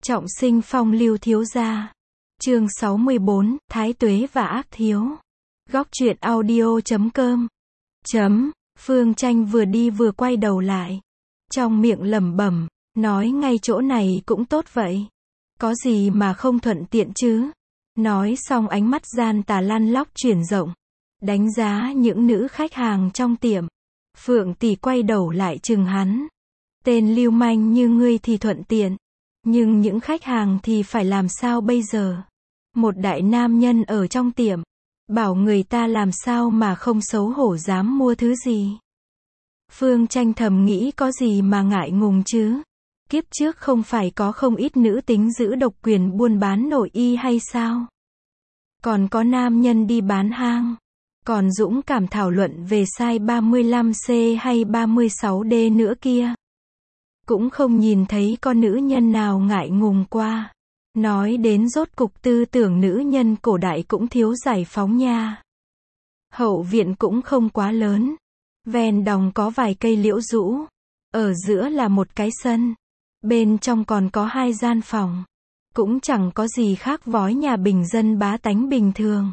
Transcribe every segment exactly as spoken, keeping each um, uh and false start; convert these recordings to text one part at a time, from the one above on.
Trọng sinh phong lưu thiếu gia. Chương sáu mươi bốn, Thái tuế và ác thiếu. Góc truyện audio chấm com. Chấm, Phương Tranh vừa đi vừa quay đầu lại. Trong miệng lẩm bẩm, nói ngay chỗ này cũng tốt vậy. Có gì mà không thuận tiện chứ. Nói xong ánh mắt gian tà lăn lóc chuyển rộng. Đánh giá những nữ khách hàng trong tiệm. Phượng tỷ quay đầu lại chừng hắn. Tên lưu manh như ngươi thì thuận tiện. Nhưng những khách hàng thì phải làm sao bây giờ? Một đại nam nhân ở trong tiệm. Bảo người ta làm sao mà không xấu hổ dám mua thứ gì. Phương Tranh thầm nghĩ có gì mà ngại ngùng chứ. Kiếp trước không phải có không ít nữ tính giữ độc quyền buôn bán nội y hay sao? Còn có nam nhân đi bán hang. Còn dũng cảm thảo luận về size ba mươi lăm C hay ba mươi sáu D nữa kia. Cũng không nhìn thấy con nữ nhân nào ngại ngùng qua. Nói đến rốt cục tư tưởng nữ nhân cổ đại cũng thiếu giải phóng nha. Hậu viện cũng không quá lớn. Ven đồng có vài cây liễu rũ. Ở giữa là một cái sân. Bên trong còn có hai gian phòng. Cũng chẳng có gì khác vói nhà bình dân bá tánh bình thường.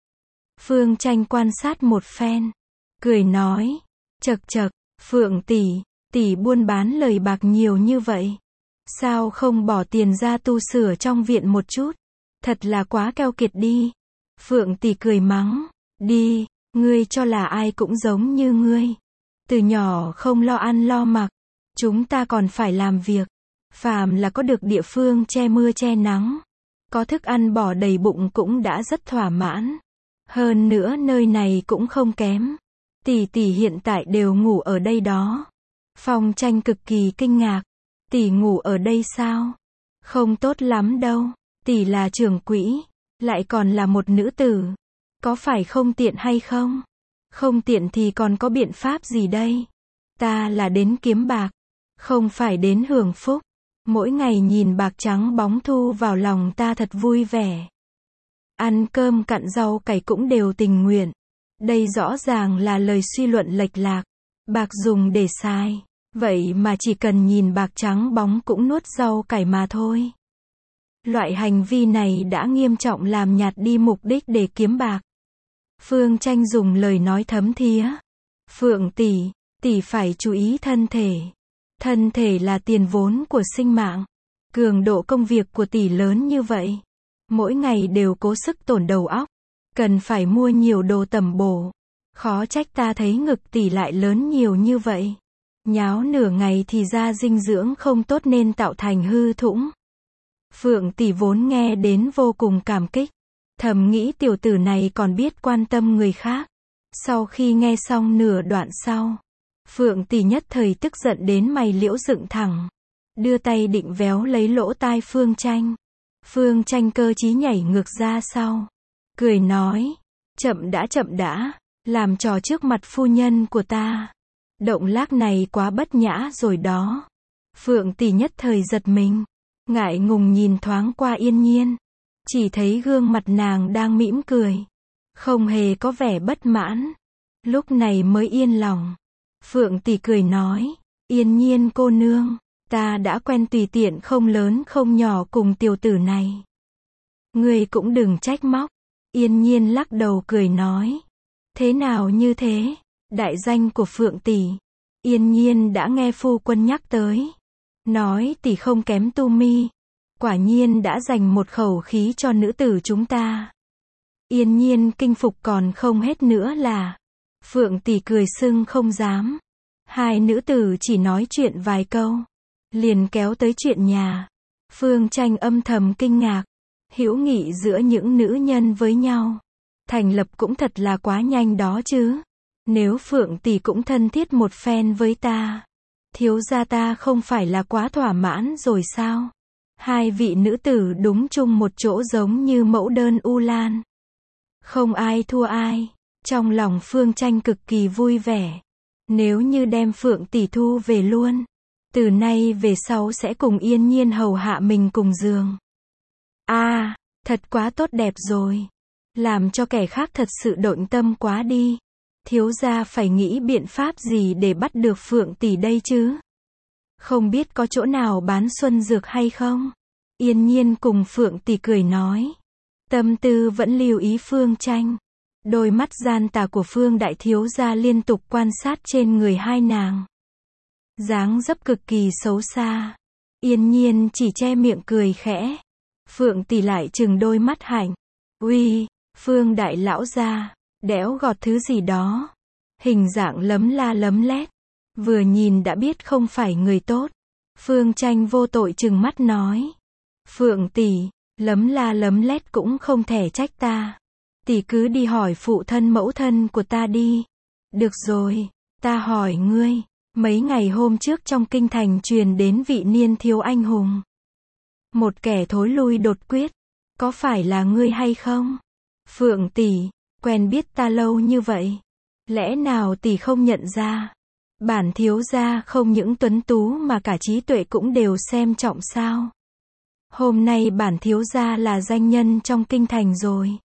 Phương Tranh quan sát một phen. Cười nói. Chậc chậc, Phượng tỷ, tỷ buôn bán lời bạc nhiều như vậy. Sao không bỏ tiền ra tu sửa trong viện một chút? Thật là quá keo kiệt đi. Phượng tỷ cười mắng. Đi, ngươi cho là ai cũng giống như ngươi. Từ nhỏ không lo ăn lo mặc. Chúng ta còn phải làm việc. Phàm là có được địa phương che mưa che nắng. Có thức ăn bỏ đầy bụng cũng đã rất thỏa mãn. Hơn nữa nơi này cũng không kém. Tỷ tỷ hiện tại đều ngủ ở đây đó. Phong Tranh cực kỳ kinh ngạc. Tỷ ngủ ở đây sao? Không tốt lắm đâu. Tỷ là trưởng quỹ. Lại còn là một nữ tử. Có phải không tiện hay không? Không tiện thì còn có biện pháp gì đây? Ta là đến kiếm bạc. Không phải đến hưởng phúc. Mỗi ngày nhìn bạc trắng bóng thu vào lòng ta thật vui vẻ. Ăn cơm cặn rau cải cũng đều tình nguyện. Đây rõ ràng là lời suy luận lệch lạc. Bạc dùng để xài. Vậy mà chỉ cần nhìn bạc trắng bóng cũng nuốt rau cải mà thôi. Loại hành vi này đã nghiêm trọng làm nhạt đi mục đích để kiếm bạc. Phương Tranh dùng lời nói thấm thía. Phượng tỷ, tỷ phải chú ý thân thể. Thân thể là tiền vốn của sinh mạng. Cường độ công việc của tỷ lớn như vậy. Mỗi ngày đều cố sức tổn đầu óc. Cần phải mua nhiều đồ tầm bổ. Khó trách ta thấy ngực tỷ lại lớn nhiều như vậy. Nháo nửa ngày thì ra dinh dưỡng không tốt nên tạo thành hư thủng. Phượng tỷ vốn nghe đến vô cùng cảm kích. Thầm nghĩ tiểu tử này còn biết quan tâm người khác. Sau khi nghe xong nửa đoạn sau. Phượng tỷ nhất thời tức giận đến mày liễu dựng thẳng. Đưa tay định véo lấy lỗ tai Phương Tranh. Phương Tranh cơ trí nhảy ngược ra sau. Cười nói. Chậm đã chậm đã. Làm trò trước mặt phu nhân của ta. Động tác này quá bất nhã rồi đó. Phượng tỷ nhất thời giật mình. Ngại ngùng nhìn thoáng qua Yên Nhiên. Chỉ thấy gương mặt nàng đang mỉm cười. Không hề có vẻ bất mãn. Lúc này mới yên lòng. Phượng tỷ cười nói. Yên Nhiên cô nương. Ta đã quen tùy tiện không lớn không nhỏ cùng tiểu tử này. Ngươi cũng đừng trách móc. Yên Nhiên lắc đầu cười nói. Thế nào như thế? Đại danh của Phượng tỷ. Yên Nhiên đã nghe phu quân nhắc tới. Nói tỷ không kém Tu Mi. Quả nhiên đã dành một khẩu khí cho nữ tử chúng ta. Yên Nhiên kinh phục còn không hết nữa là. Phượng tỷ cười sưng không dám. Hai nữ tử chỉ nói chuyện vài câu. Liền kéo tới chuyện nhà. Phương Tranh âm thầm kinh ngạc. Hữu nghị giữa những nữ nhân với nhau. Thành lập cũng thật là quá nhanh đó chứ. Nếu Phượng tỷ cũng thân thiết một phen với ta. Thiếu gia ta không phải là quá thỏa mãn rồi sao? Hai vị nữ tử đúng chung một chỗ giống như mẫu đơn u lan. Không ai thua ai. Trong lòng Phương Tranh cực kỳ vui vẻ. Nếu như đem Phượng tỷ thu về luôn. Từ nay về sau sẽ cùng Yên Nhiên hầu hạ mình cùng giường. A, à, thật quá tốt đẹp rồi. Làm cho kẻ khác thật sự động tâm quá đi. Thiếu gia phải nghĩ biện pháp gì để bắt được Phượng tỷ đây chứ? Không biết có chỗ nào bán xuân dược hay không? Yên Nhiên cùng Phượng Tỷ cười nói. Tâm tư vẫn lưu ý Phương Tranh. Đôi mắt gian tà của Phương đại thiếu gia liên tục quan sát trên người hai nàng. Dáng dấp cực kỳ xấu xa. Yên Nhiên chỉ che miệng cười khẽ. Phượng Tỷ lại trừng đôi mắt hạnh. Uy, Phương đại lão gia, đẽo gọt thứ gì đó. Hình dạng lấm la lấm lét. Vừa nhìn đã biết không phải người tốt. Phương Tranh vô tội trừng mắt nói. Phượng Tỷ, lấm la lấm lét cũng không thể trách ta. Tỷ cứ đi hỏi phụ thân mẫu thân của ta đi. Được rồi, ta hỏi ngươi. Mấy ngày hôm trước trong kinh thành truyền đến vị niên thiếu anh hùng. Một kẻ thối lui đột quyết. Có phải là ngươi hay không? Phượng Tỷ, quen biết ta lâu như vậy. Lẽ nào tỷ không nhận ra? Bản thiếu gia không những tuấn tú mà cả trí tuệ cũng đều xem trọng sao? Hôm nay bản thiếu gia là danh nhân trong kinh thành rồi.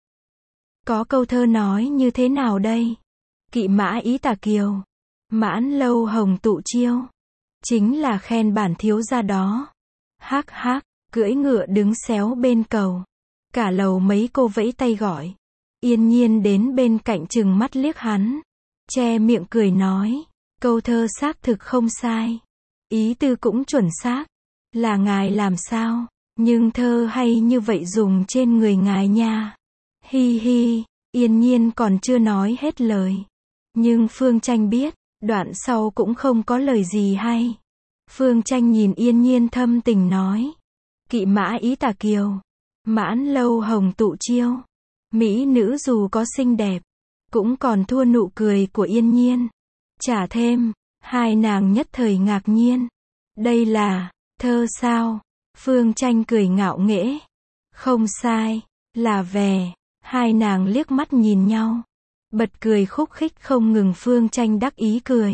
Có câu thơ nói như thế nào đây? Kỵ mã ý tà kiều. Mãn lâu hồng tụ chiêu. Chính là khen bản thiếu gia đó. Hắc hắc, cưỡi ngựa đứng xéo bên cầu. Cả lầu mấy cô vẫy tay gọi. Yên Nhiên đến bên cạnh chừng mắt liếc hắn. Che miệng cười nói. Câu thơ xác thực không sai. Ý tư cũng chuẩn xác. Là ngài làm sao? Nhưng thơ hay như vậy dùng trên người ngài nha. Hi hi, Yên Nhiên còn chưa nói hết lời. Nhưng Phương Tranh biết, đoạn sau cũng không có lời gì hay. Phương Tranh nhìn Yên Nhiên thâm tình nói. Kỵ mã ý tà kiều. Mãn lâu hồng tụ chiêu. Mỹ nữ dù có xinh đẹp, cũng còn thua nụ cười của Yên Nhiên. Trả thêm, hai nàng nhất thời ngạc nhiên. Đây là thơ sao? Phương Tranh cười ngạo nghễ. Không sai, là về. Hai nàng liếc mắt nhìn nhau. Bật cười khúc khích không ngừng. Phương Tranh đắc ý cười.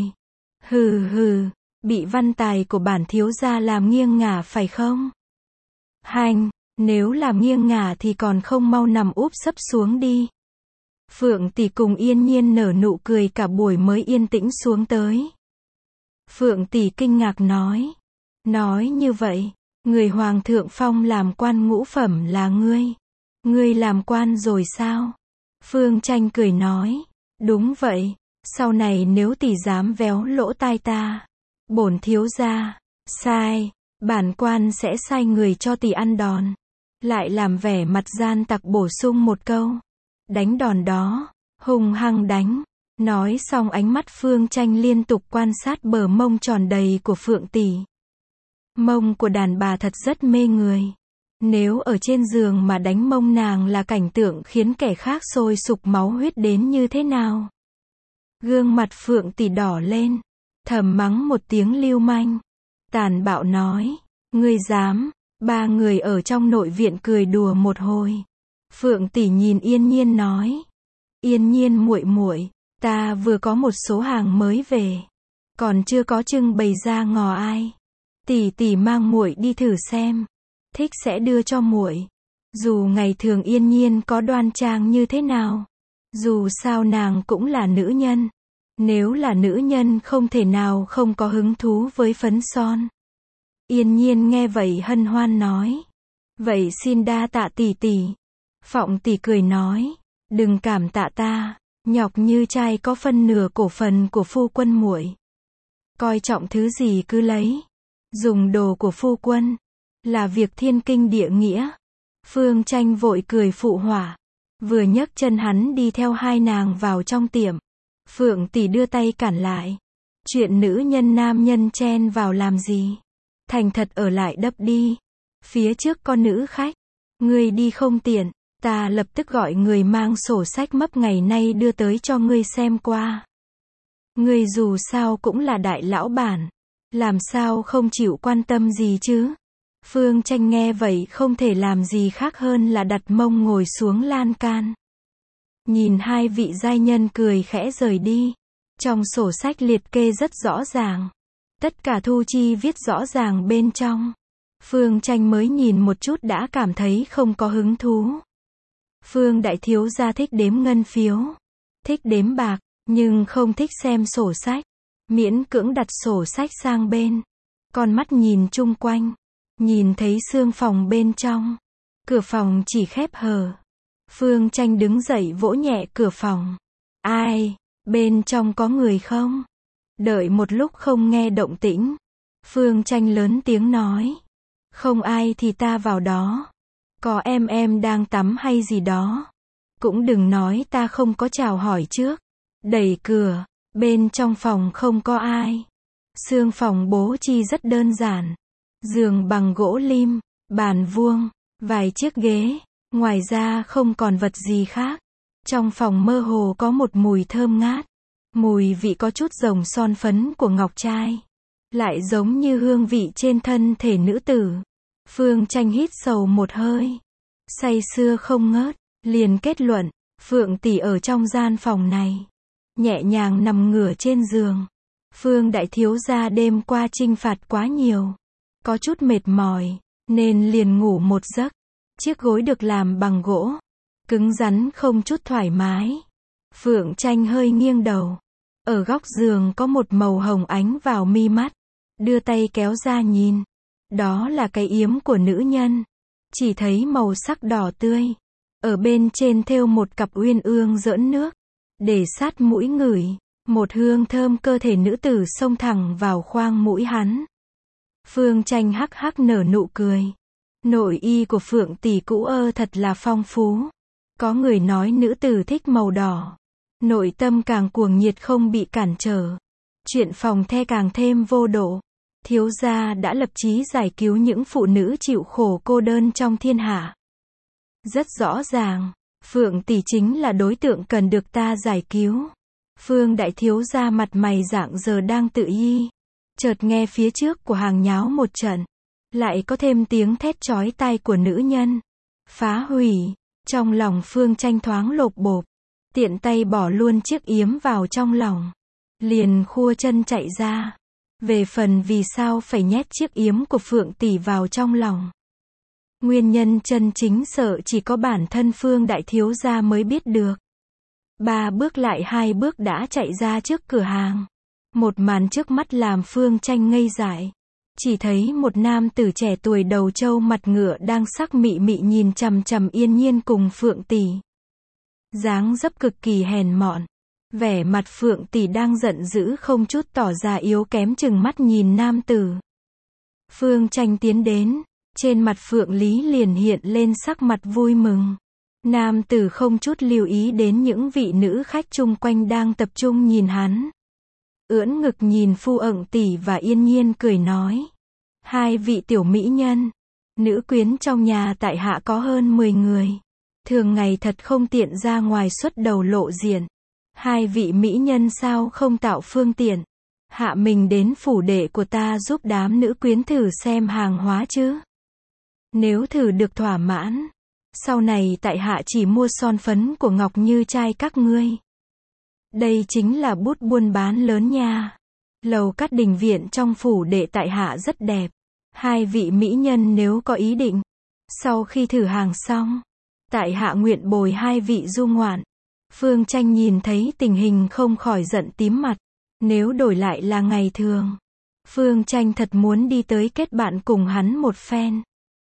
Hừ hừ, bị văn tài của bản thiếu gia làm nghiêng ngả phải không? Hành, nếu làm nghiêng ngả thì còn không mau nằm úp sấp xuống đi. Phượng Tỷ cùng Yên Nhiên nở nụ cười cả buổi mới yên tĩnh xuống tới. Phượng Tỷ kinh ngạc nói. Nói như vậy, người Hoàng thượng phong làm quan ngũ phẩm là ngươi. Ngươi làm quan rồi sao? Phương Tranh cười nói. Đúng vậy, sau này nếu tỷ dám véo lỗ tai ta, bổn thiếu gia, sai, bản quan sẽ sai người cho tỷ ăn đòn. Lại làm vẻ mặt gian tặc bổ sung một câu. Đánh đòn đó, hung hăng đánh. Nói xong ánh mắt Phương Tranh liên tục quan sát bờ mông tròn đầy của Phượng Tỷ. Mông của đàn bà thật rất mê người. Nếu ở trên giường mà đánh mông nàng là cảnh tượng khiến kẻ khác sôi sục máu huyết đến như thế nào. Gương mặt Phượng Tỷ đỏ lên, thầm mắng một tiếng lưu manh. Tàn bạo nói, ngươi dám. Ba người ở trong nội viện cười đùa một hồi. Phượng Tỷ nhìn Yên Nhiên nói. Yên Nhiên muội muội, ta vừa có một số hàng mới về, còn chưa có trưng bày ra ngò ai. Tỷ tỷ mang muội đi thử xem, thích sẽ đưa cho muội. Dù ngày thường Yên Nhiên có đoan trang như thế nào, dù sao nàng cũng là nữ nhân. Nếu là nữ nhân không thể nào không có hứng thú với phấn son. Yên Nhiên nghe vậy hân hoan nói. Vậy xin đa tạ tỷ tỷ. Phọng Tỷ cười nói. Đừng cảm tạ ta, nhọc như trai có phân nửa cổ phần của phu quân muội. Coi trọng thứ gì cứ lấy. Dùng đồ của phu quân là việc thiên kinh địa nghĩa. Phương Tranh vội cười phụ họa. Vừa nhấc chân hắn đi theo hai nàng vào trong tiệm. Phượng Tỷ đưa tay cản lại. Chuyện nữ nhân nam nhân chen vào làm gì? Thành thật ở lại đắp đi. Phía trước có nữ khách. Ngươi đi không tiện, ta lập tức gọi người mang sổ sách mấp ngày nay đưa tới cho ngươi xem qua. Ngươi dù sao cũng là đại lão bản, làm sao không chịu quan tâm gì chứ? Phương Tranh nghe vậy không thể làm gì khác hơn là đặt mông ngồi xuống lan can. Nhìn hai vị giai nhân cười khẽ rời đi. Trong sổ sách liệt kê rất rõ ràng. Tất cả thu chi viết rõ ràng bên trong. Phương Tranh mới nhìn một chút đã cảm thấy không có hứng thú. Phương đại thiếu gia thích đếm ngân phiếu, thích đếm bạc, nhưng không thích xem sổ sách. Miễn cưỡng đặt sổ sách sang bên, con mắt nhìn chung quanh. nhìn thấy xương phòng bên trong. Cửa phòng chỉ khép hờ. Phương Tranh đứng dậy vỗ nhẹ cửa phòng. Ai? Bên trong có người không? Đợi một lúc không nghe động tĩnh. Phương Tranh lớn tiếng nói. Không ai thì ta vào đó. Có em em đang tắm hay gì đó. Cũng đừng nói ta không có chào hỏi trước. Đẩy cửa, bên trong phòng không có ai. Xương phòng bố trí rất đơn giản. Giường bằng gỗ lim, bàn vuông, vài chiếc ghế, ngoài ra không còn vật gì khác. Trong phòng mơ hồ có một mùi thơm ngát. Mùi vị có chút rồng son phấn của ngọc trai. Lại giống như hương vị trên thân thể nữ tử. Phương Tranh hít sâu một hơi. Say sưa không ngớt, liền kết luận, Phượng tỷ ở trong gian phòng này. Nhẹ nhàng nằm ngửa trên giường. Phương đại thiếu gia đêm qua chinh phạt quá nhiều. Có chút mệt mỏi, nên liền ngủ một giấc. Chiếc gối được làm bằng gỗ. Cứng rắn không chút thoải mái. Phượng Tranh hơi nghiêng đầu. Ở góc giường có một màu hồng ánh vào mi mắt. Đưa tay kéo ra nhìn. Đó là cái yếm của nữ nhân. Chỉ thấy màu sắc đỏ tươi. Ở bên trên thêu một cặp uyên ương giỡn nước. Để sát mũi ngửi. Một hương thơm cơ thể nữ tử xông thẳng vào khoang mũi hắn. Phương Tranh hắc hắc nở nụ cười. Nội y của Phượng tỷ cũ ơ thật là phong phú. Có người nói nữ tử thích màu đỏ. Nội tâm càng cuồng nhiệt không bị cản trở. Chuyện phòng the càng thêm vô độ. Thiếu gia đã lập chí giải cứu những phụ nữ chịu khổ cô đơn trong thiên hạ. Rất rõ ràng, Phượng tỷ chính là đối tượng cần được ta giải cứu. Phương đại thiếu gia mặt mày rạng giờ đang tự y. Chợt nghe phía trước của hàng nháo một trận. Lại có thêm tiếng thét chói tai của nữ nhân. Phá hủy. Trong lòng Phương Tranh thoáng lột bột. Tiện tay bỏ luôn chiếc yếm vào trong lòng. Liền khua chân chạy ra. Về phần vì sao phải nhét chiếc yếm của Phượng tỷ vào trong lòng. Nguyên nhân chân chính sợ chỉ có bản thân Phương đại thiếu gia mới biết được. Ba bước lại hai bước đã chạy ra trước cửa hàng. Một màn trước mắt làm Phương Tranh ngây dại. Chỉ thấy một nam tử trẻ tuổi đầu trâu mặt ngựa đang sắc mị mị nhìn chằm chằm Yên Nhiên cùng Phượng tỷ. Dáng dấp cực kỳ hèn mọn. Vẻ mặt Phượng tỷ đang giận dữ không chút tỏ ra yếu kém chừng mắt nhìn nam tử. Phương Tranh tiến đến. Trên mặt Phượng Lý liền hiện lên sắc mặt vui mừng. Nam tử không chút lưu ý đến những vị nữ khách chung quanh đang tập trung nhìn hắn. Ưỡn ngực nhìn Phu Ẩn tỷ và Yên Nhiên cười nói. Hai vị tiểu mỹ nhân. Nữ quyến trong nhà tại hạ có hơn mười người. Thường ngày thật không tiện ra ngoài xuất đầu lộ diện. Hai vị mỹ nhân sao không tạo phương tiện. Hạ mình đến phủ đệ của ta giúp đám nữ quyến thử xem hàng hóa chứ. Nếu thử được thỏa mãn. Sau này tại hạ chỉ mua son phấn của Ngọc Như trai các ngươi. Đây chính là bút buôn bán lớn nha. Lầu cát đình viện trong phủ đệ tại hạ rất đẹp. Hai vị mỹ nhân nếu có ý định. Sau khi thử hàng xong. Tại hạ nguyện bồi hai vị du ngoạn. Phương Tranh nhìn thấy tình hình không khỏi giận tím mặt. Nếu đổi lại là ngày thường. Phương Tranh thật muốn đi tới kết bạn cùng hắn một phen.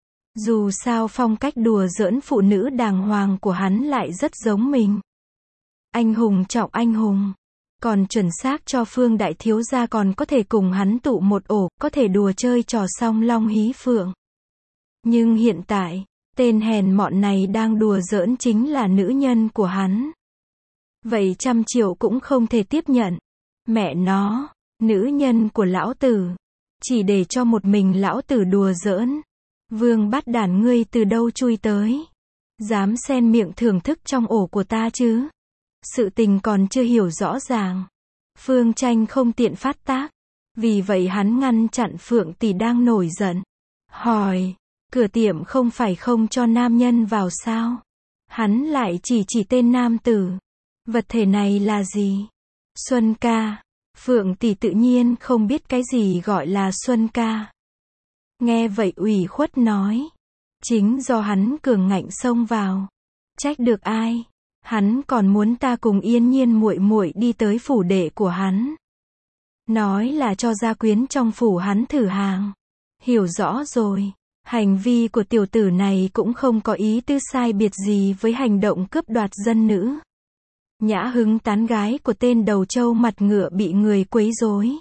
Dù sao phong cách đùa giỡn phụ nữ đàng hoàng của hắn lại rất giống mình. Anh hùng trọng anh hùng. Còn chuẩn xác cho Phương đại thiếu gia còn có thể cùng hắn tụ một ổ, có thể đùa chơi trò song long hí phượng. Nhưng hiện tại, tên hèn mọn này đang đùa giỡn chính là nữ nhân của hắn. Vậy trăm triệu cũng không thể tiếp nhận. Mẹ nó, nữ nhân của lão tử. Chỉ để cho một mình lão tử đùa giỡn. Vương bắt đản ngươi từ đâu chui tới. Dám xen miệng thưởng thức trong ổ của ta chứ. Sự tình còn chưa hiểu rõ ràng. Phương Tranh không tiện phát tác. Vì vậy hắn ngăn chặn Phượng tỷ đang nổi giận. Hỏi, cửa tiệm không phải không cho nam nhân vào sao? Hắn lại chỉ chỉ tên nam tử. Vật thể này là gì? Xuân ca. Phượng tỷ tự nhiên không biết cái gì gọi là Xuân ca. Nghe vậy ủy khuất nói. Chính do hắn cường ngạnh xông vào. Trách được ai? Hắn còn muốn ta cùng Yên Nhiên muội muội đi tới phủ đệ của hắn. Nói là cho gia quyến trong phủ hắn thử hàng. Hiểu rõ rồi. Hành vi của tiểu tử này cũng không có ý tư sai biệt gì với hành động cướp đoạt dân nữ. Nhã hứng tán gái của tên đầu trâu mặt ngựa bị người quấy rối.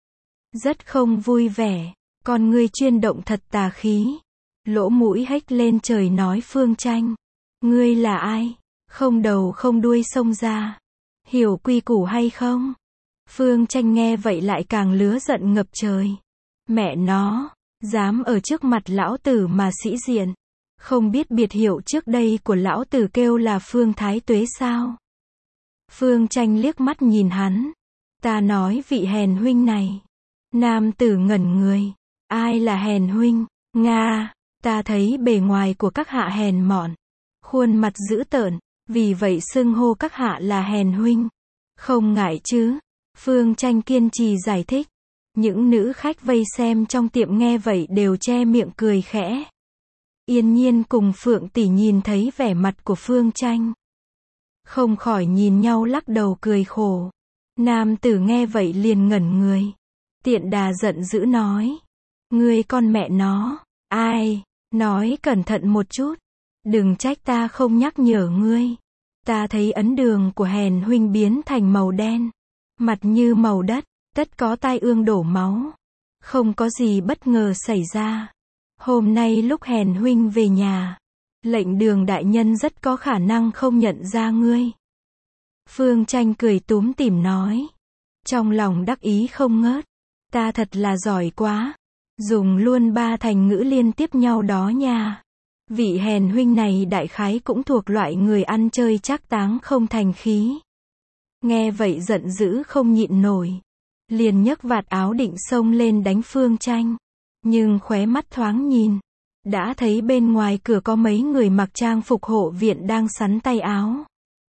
Rất không vui vẻ, con ngươi chuyên động thật tà khí. Lỗ mũi hếch lên trời nói Phương Tranh. Ngươi là ai? Không đầu không đuôi xông ra. Hiểu quy củ hay không? Phương Tranh nghe vậy lại càng lứa giận ngập trời. Mẹ nó, dám ở trước mặt lão tử mà sĩ diện. Không biết biệt hiệu trước đây của lão tử kêu là Phương Thái Tuế sao? Phương Tranh liếc mắt nhìn hắn. Ta nói vị hèn huynh này. Nam tử ngẩn người. Ai là hèn huynh? Nga, ta thấy bề ngoài của các hạ hèn mọn. Khuôn mặt dữ tợn, vì vậy xưng hô các hạ là hèn huynh. Không ngại chứ? Phương Tranh kiên trì giải thích. Những nữ khách vây xem trong tiệm nghe vậy đều che miệng cười khẽ. Yên Nhiên cùng Phượng tỷ nhìn thấy vẻ mặt của Phương Tranh. Không khỏi nhìn nhau lắc đầu cười khổ. Nam tử nghe vậy liền ngẩn người. Tiện đà giận dữ nói. Ngươi con mẹ nó, ai, nói cẩn thận một chút. Đừng trách ta không nhắc nhở ngươi. Ta thấy ấn đường của hèn huynh biến thành màu đen. Mặt như màu đất, tất có tai ương đổ máu. Không có gì bất ngờ xảy ra. Hôm nay lúc hèn huynh về nhà, lệnh đường đại nhân rất có khả năng không nhận ra ngươi. Phương Tranh cười túm tỉm nói. Trong lòng đắc ý không ngớt. Ta thật là giỏi quá. Dùng luôn ba thành ngữ liên tiếp nhau đó nha. Vị hèn huynh này đại khái cũng thuộc loại người ăn chơi trác táng không thành khí. Nghe vậy giận dữ không nhịn nổi. Liền nhấc vạt áo định xông lên đánh Phương Tranh. Nhưng khóe mắt thoáng nhìn. Đã thấy bên ngoài cửa có mấy người mặc trang phục hộ viện đang sắn tay áo.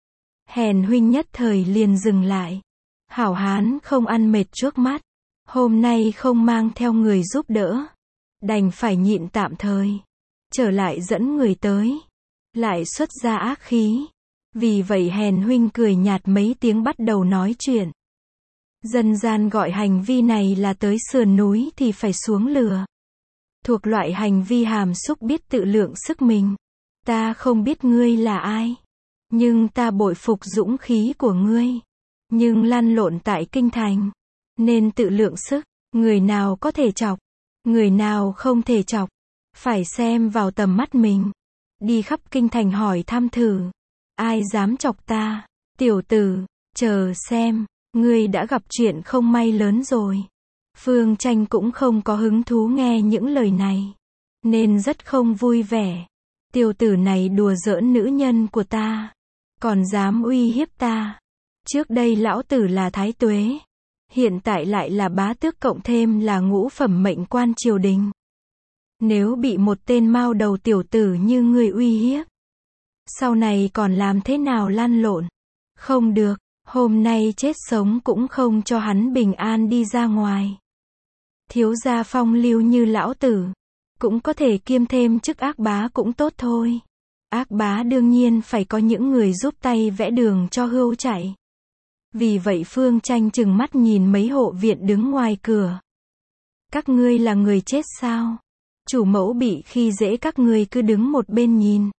Hèn huynh nhất thời liền dừng lại. Hảo hán không ăn mệt trước mắt. Hôm nay không mang theo người giúp đỡ. Đành phải nhịn tạm thời. Trở lại dẫn người tới. Lại xuất ra ác khí. Vì vậy hèn huynh cười nhạt mấy tiếng bắt đầu nói chuyện. Dân gian gọi hành vi này là tới sườn núi thì phải xuống lửa. Thuộc loại hành vi hàm xúc biết tự lượng sức mình. Ta không biết ngươi là ai. Nhưng ta bội phục dũng khí của ngươi. Nhưng lăn lộn tại kinh thành. Nên tự lượng sức. Người nào có thể chọc. Người nào không thể chọc. Phải xem vào tầm mắt mình. Đi khắp kinh thành hỏi thăm thử. Ai dám chọc ta? Tiểu tử, chờ xem. Ngươi đã gặp chuyện không may lớn rồi. Phương Tranh cũng không có hứng thú nghe những lời này. Nên rất không vui vẻ. Tiểu tử này đùa giỡn nữ nhân của ta. Còn dám uy hiếp ta. Trước đây lão tử là Thái Tuế. Hiện tại lại là bá tước cộng thêm là ngũ phẩm mệnh quan triều đình. Nếu bị một tên mao đầu tiểu tử như ngươi uy hiếp. Sau này còn làm thế nào lăn lộn? Không được, hôm nay chết sống cũng không cho hắn bình an đi ra ngoài. Thiếu gia phong lưu như lão tử. Cũng có thể kiêm thêm chức ác bá cũng tốt thôi. Ác bá đương nhiên phải có những người giúp tay vẽ đường cho hươu chạy. Vì vậy Phương Tranh chừng mắt nhìn mấy hộ viện đứng ngoài cửa. Các ngươi là người chết sao? Chủ mẫu bị khi dễ các ngươi cứ đứng một bên nhìn.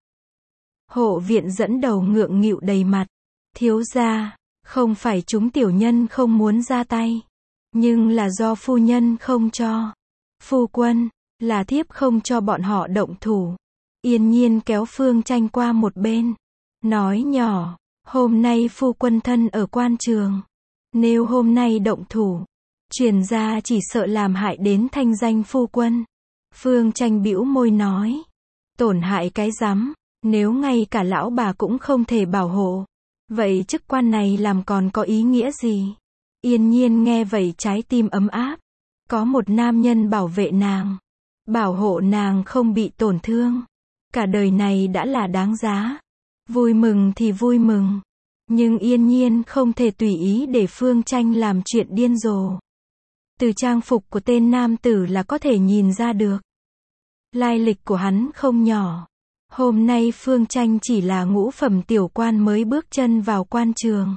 Hộ viện dẫn đầu ngượng nghịu đầy mặt. Thiếu gia, không phải chúng tiểu nhân không muốn ra tay. Nhưng là do phu nhân không cho. Phu quân, là thiếp không cho bọn họ động thủ. Yên Nhiên kéo Phương Tranh qua một bên. Nói nhỏ, hôm nay phu quân thân ở quan trường. Nếu hôm nay động thủ, truyền ra chỉ sợ làm hại đến thanh danh phu quân. Phương Tranh bĩu môi nói. Tổn hại cái rắm, nếu ngay cả lão bà cũng không thể bảo hộ. Vậy chức quan này làm còn có ý nghĩa gì? Yên Nhiên nghe vậy trái tim ấm áp. Có một nam nhân bảo vệ nàng. Bảo hộ nàng không bị tổn thương. Cả đời này đã là đáng giá. Vui mừng thì vui mừng. Nhưng Yên Nhiên không thể tùy ý để Phương Tranh làm chuyện điên rồ. Từ trang phục của tên nam tử là có thể nhìn ra được. Lai lịch của hắn không nhỏ. Hôm nay Phương Tranh chỉ là ngũ phẩm tiểu quan mới bước chân vào quan trường.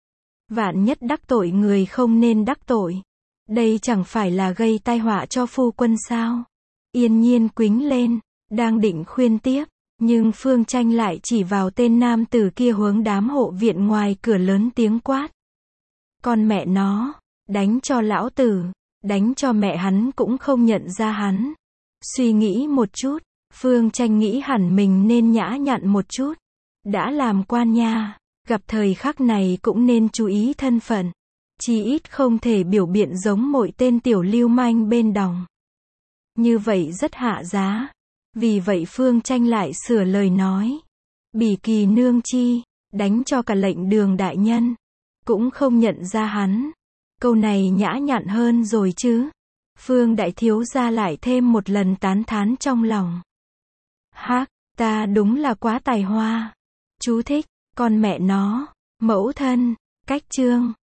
Vạn nhất đắc tội người không nên đắc tội. Đây chẳng phải là gây tai họa cho phu quân sao? Yên Nhiên quĩnh lên, đang định khuyên tiếp, nhưng Phương Tranh lại chỉ vào tên nam tử kia hướng đám hộ viện ngoài cửa lớn tiếng quát. Con mẹ nó, đánh cho lão tử, đánh cho mẹ hắn cũng không nhận ra hắn. Suy nghĩ một chút, Phương Tranh nghĩ hẳn mình nên nhã nhặn một chút. Đã làm quan nha, gặp thời khắc này cũng nên chú ý thân phận. Chí ít không thể biểu biện giống mọi tên tiểu lưu manh bên đòng. Như vậy rất hạ giá. Vì vậy Phương Tranh lại sửa lời nói. Bỉ Kỳ nương chi, đánh cho cả lệnh Đường đại nhân. Cũng không nhận ra hắn. Câu này nhã nhặn hơn rồi chứ. Phương đại thiếu gia lại thêm một lần tán thán trong lòng. Hác, ta đúng là quá tài hoa. Chú thích, con mẹ nó, mẫu thân, cách chương.